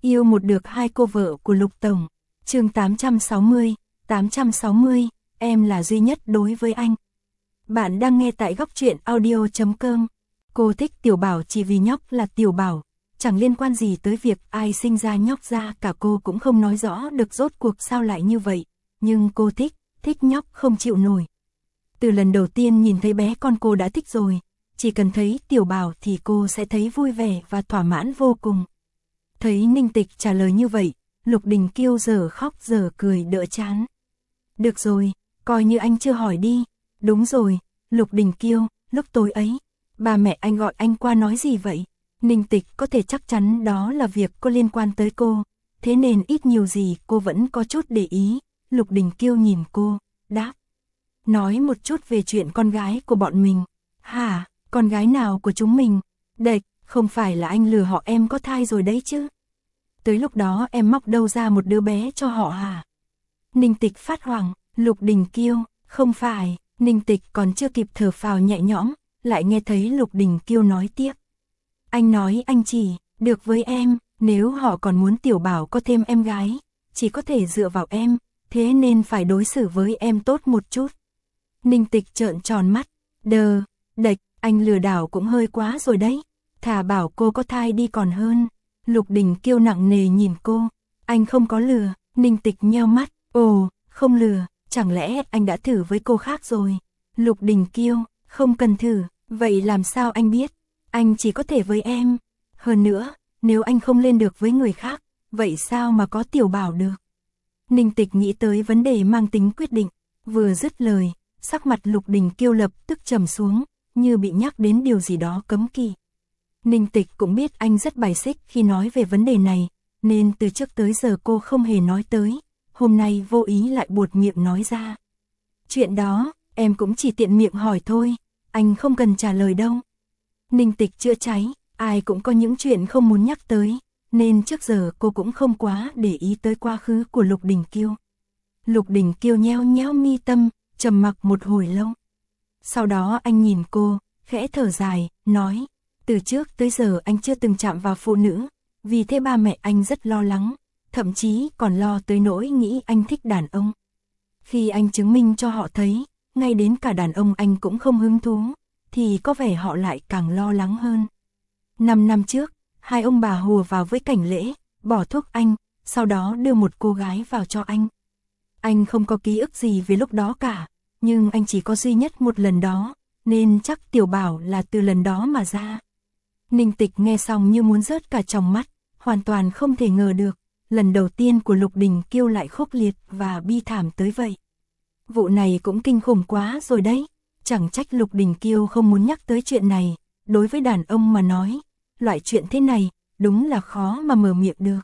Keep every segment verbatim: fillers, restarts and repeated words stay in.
Yêu một được hai cô vợ của Lục Tổng. Chương tám trăm sáu mươi, tám trăm sáu mươi, em là duy nhất đối với anh. Bạn đang nghe tại góc truyện audio chấm com. Cô thích Tiểu Bảo chỉ vì nhóc là Tiểu Bảo, chẳng liên quan gì tới việc ai sinh ra nhóc ra cả, cô cũng không nói rõ được rốt cuộc sao lại như vậy, nhưng cô thích, thích nhóc không chịu nổi. Từ lần đầu tiên nhìn thấy bé con cô đã thích rồi, chỉ cần thấy Tiểu Bảo thì cô sẽ thấy vui vẻ và thỏa mãn vô cùng. Thấy Ninh Tịch trả lời như vậy, Lục Đình Kiêu giờ khóc giờ cười đỡ chán. Được rồi, coi như anh chưa hỏi đi. Đúng rồi, Lục Đình Kiêu, lúc tối ấy, ba mẹ anh gọi anh qua nói gì vậy? Ninh Tịch có thể chắc chắn đó là việc có liên quan tới cô, thế nên ít nhiều gì cô vẫn có chút để ý. Lục Đình Kiêu nhìn cô, đáp. Nói một chút về chuyện con gái của bọn mình. Hả, con gái nào của chúng mình? Đệch, không phải là anh lừa họ em có thai rồi đấy chứ? Tới lúc đó em móc đâu ra một đứa bé cho họ hả? Ninh Tịch phát hoảng. Lục Đình Kiêu, không phải. Ninh Tịch còn chưa kịp thở phào nhẹ nhõm, lại nghe thấy Lục Đình Kiêu nói tiếp. Anh nói anh chỉ được với em, nếu họ còn muốn Tiểu Bảo có thêm em gái, chỉ có thể dựa vào em, thế nên phải đối xử với em tốt một chút. Ninh Tịch trợn tròn mắt. Đờ, đệch, anh lừa đảo cũng hơi quá rồi đấy. Thà bảo cô có thai đi còn hơn. Lục Đình Kiêu nặng nề nhìn cô. Anh không có lừa. Ninh Tịch nheo mắt. Ồ, không lừa, chẳng lẽ anh đã thử với cô khác rồi? Lục Đình Kiêu, không cần thử. Vậy làm sao anh biết? Anh chỉ có thể với em. Hơn nữa, nếu anh không lên được với người khác, vậy sao mà có Tiểu Bảo được? Ninh Tịch nghĩ tới vấn đề mang tính quyết định. Vừa dứt lời, sắc mặt Lục Đình Kiêu lập tức trầm xuống, như bị nhắc đến điều gì đó cấm kỵ. Ninh Tịch cũng biết anh rất bài xích khi nói về vấn đề này, nên từ trước tới giờ cô không hề nói tới, hôm nay vô ý lại buột miệng nói ra. Chuyện đó, em cũng chỉ tiện miệng hỏi thôi, anh không cần trả lời đâu. Ninh Tịch chữa cháy, ai cũng có những chuyện không muốn nhắc tới, nên trước giờ cô cũng không quá để ý tới quá khứ của Lục Đình Kiêu. Lục Đình Kiêu nheo nheo mi tâm, trầm mặc một hồi lâu. Sau đó anh nhìn cô, khẽ thở dài, nói, từ trước tới giờ anh chưa từng chạm vào phụ nữ, vì thế ba mẹ anh rất lo lắng, thậm chí còn lo tới nỗi nghĩ anh thích đàn ông. Khi anh chứng minh cho họ thấy, ngay đến cả đàn ông anh cũng không hứng thú, thì có vẻ họ lại càng lo lắng hơn. Năm năm trước, hai ông bà hùa vào với Cảnh Lễ, bỏ thuốc anh, sau đó đưa một cô gái vào cho anh. Anh không có ký ức gì về lúc đó cả, nhưng anh chỉ có duy nhất một lần đó, nên chắc Tiểu Bảo là từ lần đó mà ra. Ninh Tịch nghe xong như muốn rớt cả tròng mắt, hoàn toàn không thể ngờ được, lần đầu tiên của Lục Đình Kiêu lại khốc liệt và bi thảm tới vậy. Vụ này cũng kinh khủng quá rồi đấy, chẳng trách Lục Đình Kiêu không muốn nhắc tới chuyện này, đối với đàn ông mà nói, loại chuyện thế này, đúng là khó mà mở miệng được.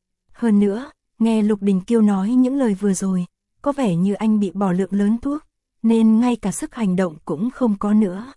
Hơn nữa, nghe Lục Đình Kiêu nói những lời vừa rồi, có vẻ như anh bị bỏ lượng lớn thuốc, nên ngay cả sức hành động cũng không có nữa.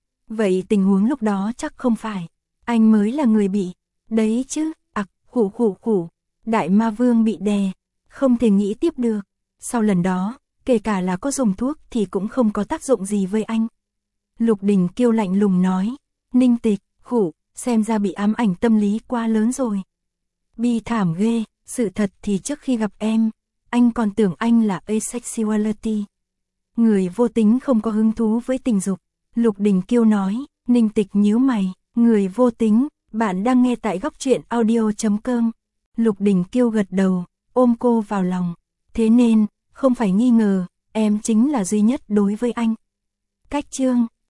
Vậy tình huống lúc đó chắc không phải anh mới là người bị, đấy chứ, ặc, khủ khủ khủ, Đại Ma Vương bị đè, không thể nghĩ tiếp được. Sau lần đó, kể cả là có dùng thuốc thì cũng không có tác dụng gì với anh. Lục Đình Kiêu lạnh lùng nói, Ninh Tịch, khủ, xem ra bị ám ảnh tâm lý quá lớn rồi. Bi thảm ghê, sự thật thì trước khi gặp em, anh còn tưởng anh là asexuality. Người vô tính không có hứng thú với tình dục. Lục Đình Kiêu nói. Ninh Tịch nhíu mày. Người vô tính, bạn đang nghe tại góc truyện audio chấm com. Lục Đình Kiêu gật đầu, ôm cô vào lòng. Thế nên, không phải nghi ngờ, em chính là duy nhất đối với anh. Cách chương